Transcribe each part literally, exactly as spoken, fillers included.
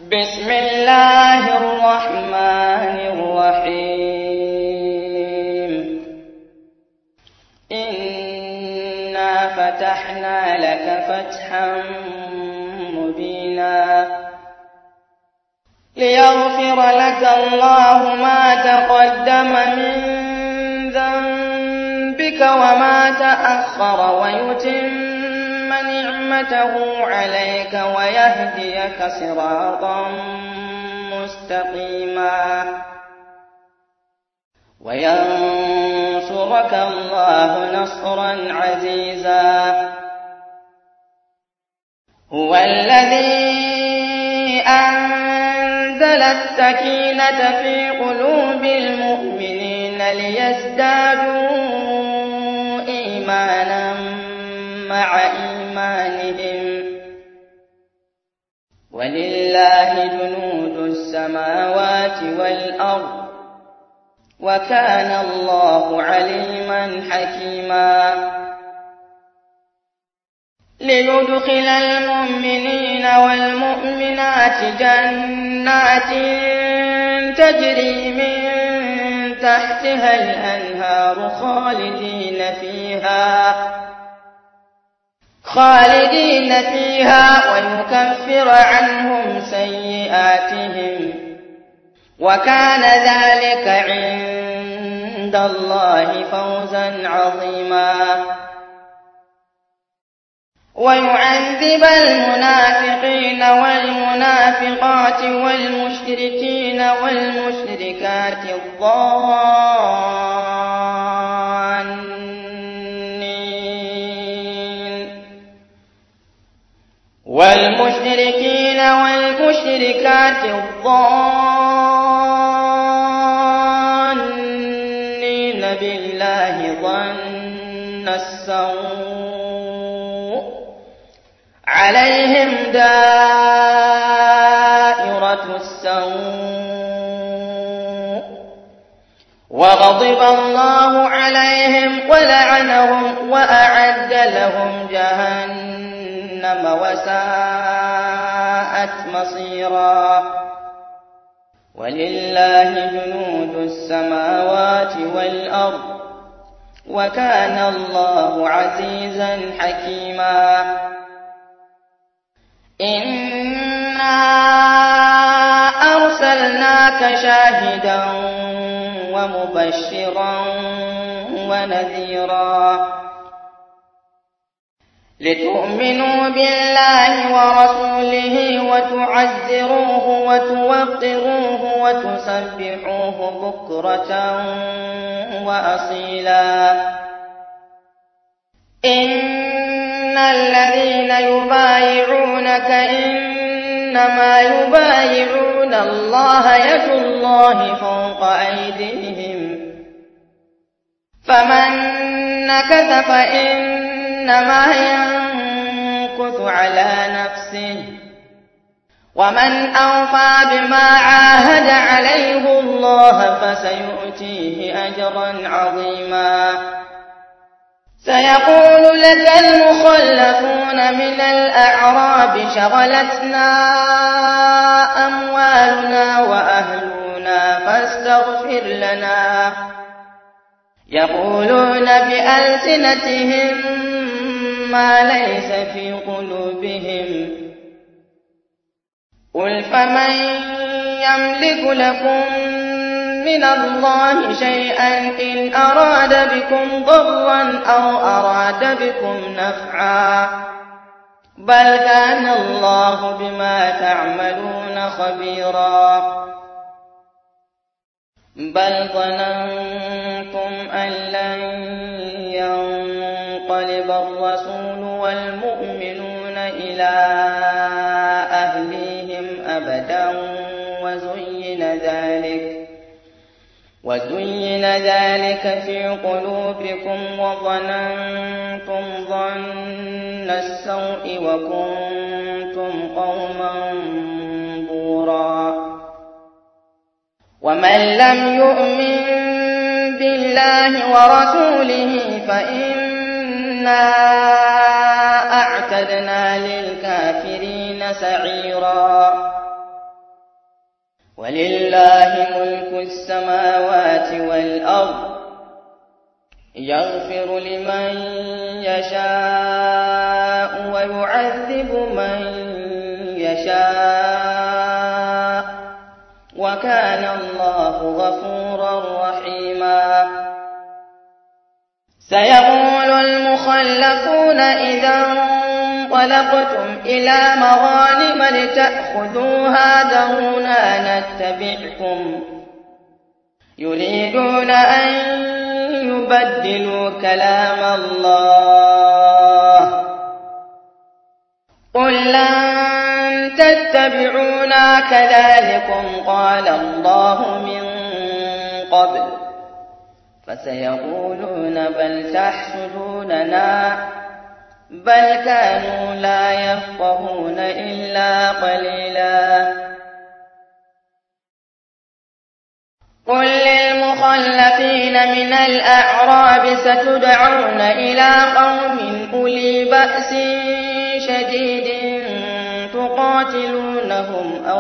بسم الله الرحمن الرحيم إنا فتحنا لك فتحا مبينا ليغفر لك الله ما تقدم من ذنبك وما تأخر ويتم نعمته عليك ويهديك صراطا مستقيما وينصرك الله نصرا عزيزا هو الذي أنزل السكينة في قلوب المؤمنين ليزدادوا إيمانا مع إيمانهم ولله جنود السماوات والأرض وكان الله عليما حكيما ليدخل المؤمنين والمؤمنات جنات تجري من تحتها الأنهار خالدين فيها خالدين فيها ويكفر عنهم سيئاتهم وكان ذلك عند الله فوزا عظيما ويعذب المنافقين والمنافقات والمشركين والمشركات الظانين والمشركين والمشركات الظانين بالله ظن السوء عليهم دائرة السوء وغضب الله عليهم ولعنهم وأعد لهم جهنم وساءت مصيرا ولله جنود السماوات والأرض وكان الله عزيزا حكيما إنا أرسلناك شاهدا ومبشرا ونذيرا لتؤمنوا بالله ورسوله وتعزروه وتوقروه وتسبحوه بكرة وأصيلا إن الذين يبايعونك إنما يبايعون الله يد الله فوق أيديهم فمن نكث فإنما ينكث على نفسه ومن أوفى بما عاهد عليه الله فسيؤتيه أجرا عظيما سيقول لك المخلفون من الأعراب شغلتنا أموالنا وأهلنا فاستغفر لنا يقولون بألسنتهم ما ليس في قلوبهم قل فمن يملك لكم من الله شيئا إن أراد بكم ضرا أو أراد بكم نفعا بل كان الله بما تعملون خبيرا بل ظننتم أن لن ينقلب الرسول والمؤمنون إلى أهليهم أبدا وزين ذلك وزين ذلك في قلوبكم وظننتم ظن السوء وكنتم قوما بورا ومن لم يؤمن بالله ورسوله فإنا أعتدنا للكافرين سعيرا ولله ملك السماوات والأرض يغفر لمن يشاء ويعذب من يشاء وكان الله غفورا رحيما. سيقول المخلفون إذا انطلقتم إلى مغانم لتأخذوها ذرونا نتبعكم يريدون أن يبدلوا كلام الله قل لن تتبعونا كذلكم قال الله من قبل فسيقولون بل تحسدوننا بل كانوا لا يفقهون إلا قليلا. قل للمخلفين من الأعراب ستدعون إلى قوم أولي بأس شديد تقاتلونهم أو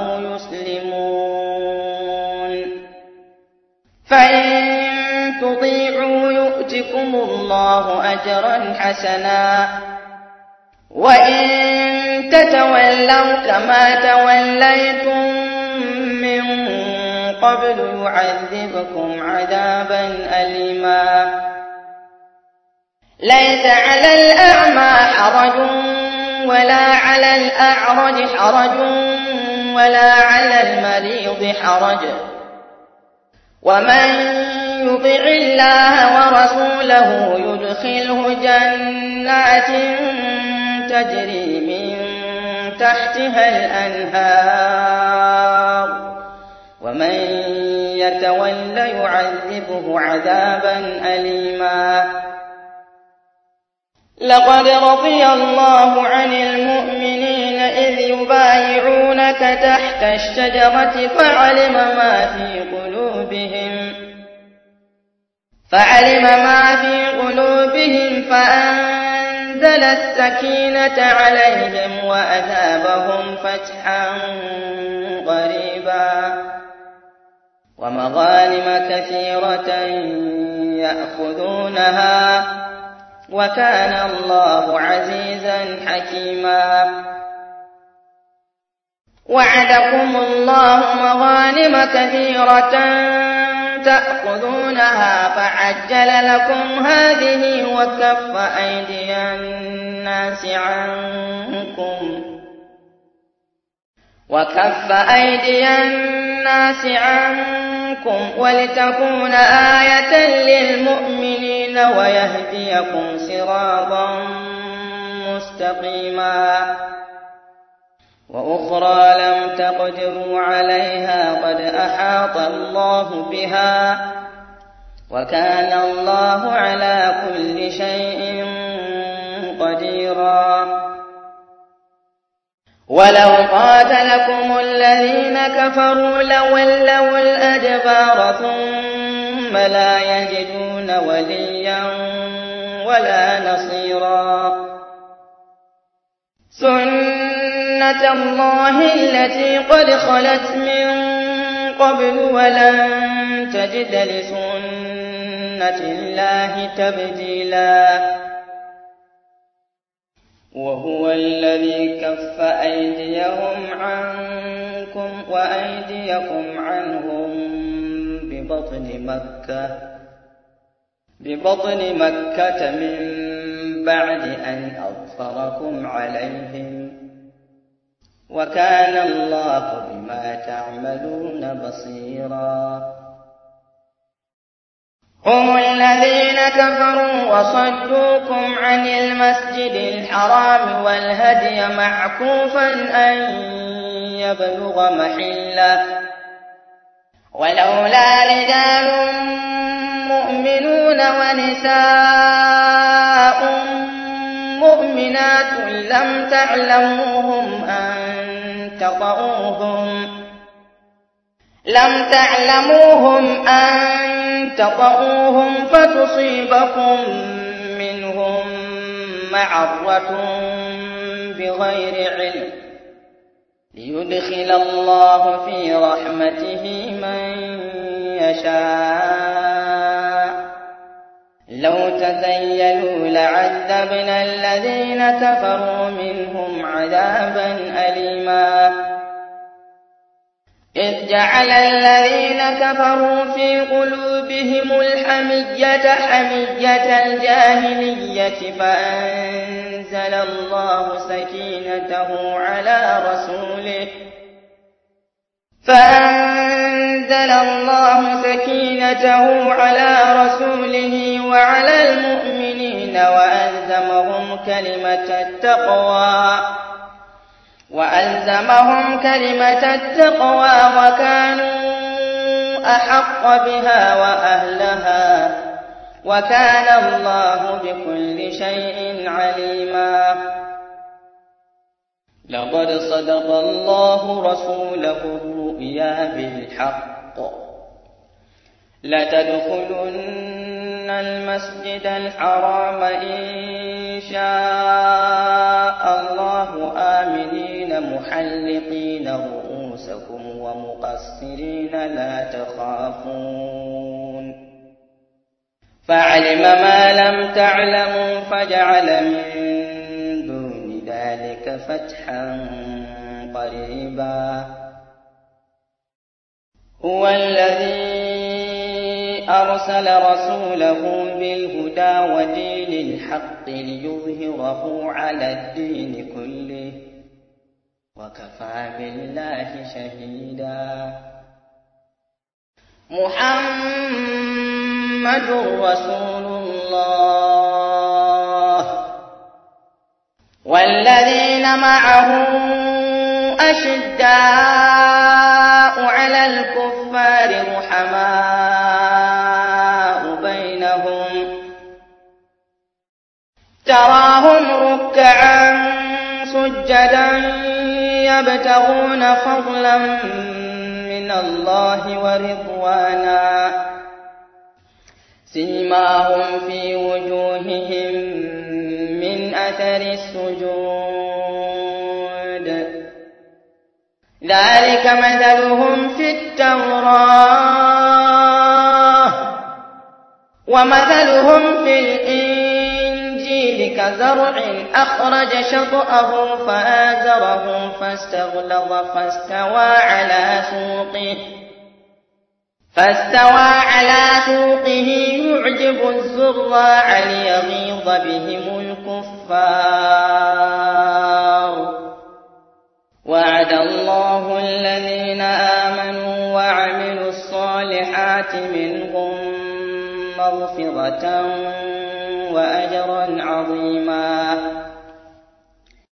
يسلمون فإن تطيعوا يؤتكم الله أجرا حسنا وإن تتولوا كما توليتم من قبل يعذبكم عذابا أليما. ليس على الأعمى حرج ولا على الأعرج حرج ولا على المريض حرج ومن يطع الله ورسوله يدخله جنات تجري من تحتها الأنهار ومن يتول يعذبه عذابا أليما. لقد رضي الله عن المؤمنين إذ يبايعونك تحت الشجرة فعلم ما في قلوبهم فعلم ما في قلوبهم فأنزل السكينة عليهم وأثابهم فتحا قريبا ومغانم كثيرة يأخذونها وكان الله عزيزا حكيما. وعدكم الله مغانم كثيرة تأخذونها فعجل لكم هذه وكف أيدي الناس عنكم وكف أيدي الناس عنكم ولتكون آية للمؤمنين ويهديكم صراطا مستقيما. وأخرى لم تقدروا عليها قد أحاط الله بها وكان الله على كل شيء قديرا. ولو قاتلكم الذين كفروا لولوا الأدبار ثم لا يجدون وليا ولا نصيرا. سنة الله التي قد خلت من قبل ولن تجد لسنة الله تبديلا. وهو الذي كف أيديهم عنكم وأيديكم عنهم ببطن مكة ببطن مكة من بعد أن أظفركم عليهم وكان الله بما تعملون بصيرا. هم الذين كفروا وصدوكم عن المسجد الحرام والهدي معكوفا أن يبلغ محله ولولا رجال مؤمنون ونساء مؤمنات لم تعلموهم أن تطؤوهم لم تعلموهم أن تطؤوهم فتصيبكم منهم معرة بغير علم ليدخل الله في رحمته من يشاء لو تزيلوا لعذبنا الذين كفروا منهم عذابا أليما إذ جعل الذين كفروا في قلوبهم الحمية حمية الجاهلية فأنزل الله سكينته على رسوله فأنزل الله سكينته على رسوله وعلى المؤمنين وألزمهم كلمة التقوى وألزمهم كلمة التقوى وكانوا أحق بها وأهلها وكان الله بكل شيء عليما لقد صدق الله رسوله الرؤيا بالحق لتدخلن المسجد الحرام إن شاء الله آمنين محلقين رؤوسكم ومقصرين لا تخافون فعلم ما لم تعلموا فجعل من دون ذلك فتحا قريبا هو الذي أرسل رسوله بالهدى ودين الحق ليظهره على الدين كله وكفى بالله شهيدا محمد رسول الله والذين معه أشداء على الكفار رحماء بينهم تراهم ركعا سجدا يبتغون فضلا من الله ورضوانا سيماهم في وجوههم من أثر السجود ذلك مثلهم في التوراة ومثلهم في الإنجيل كزرع أخرج شطأه فآزره فاستغلظ فاستوى على سوقه فاستوى على سوقه يعجب الزراع ليغيظ بهم الكفار وعد الله الذين آمنوا وعملوا الصالحات منهم مغفرة وأجرا عظيما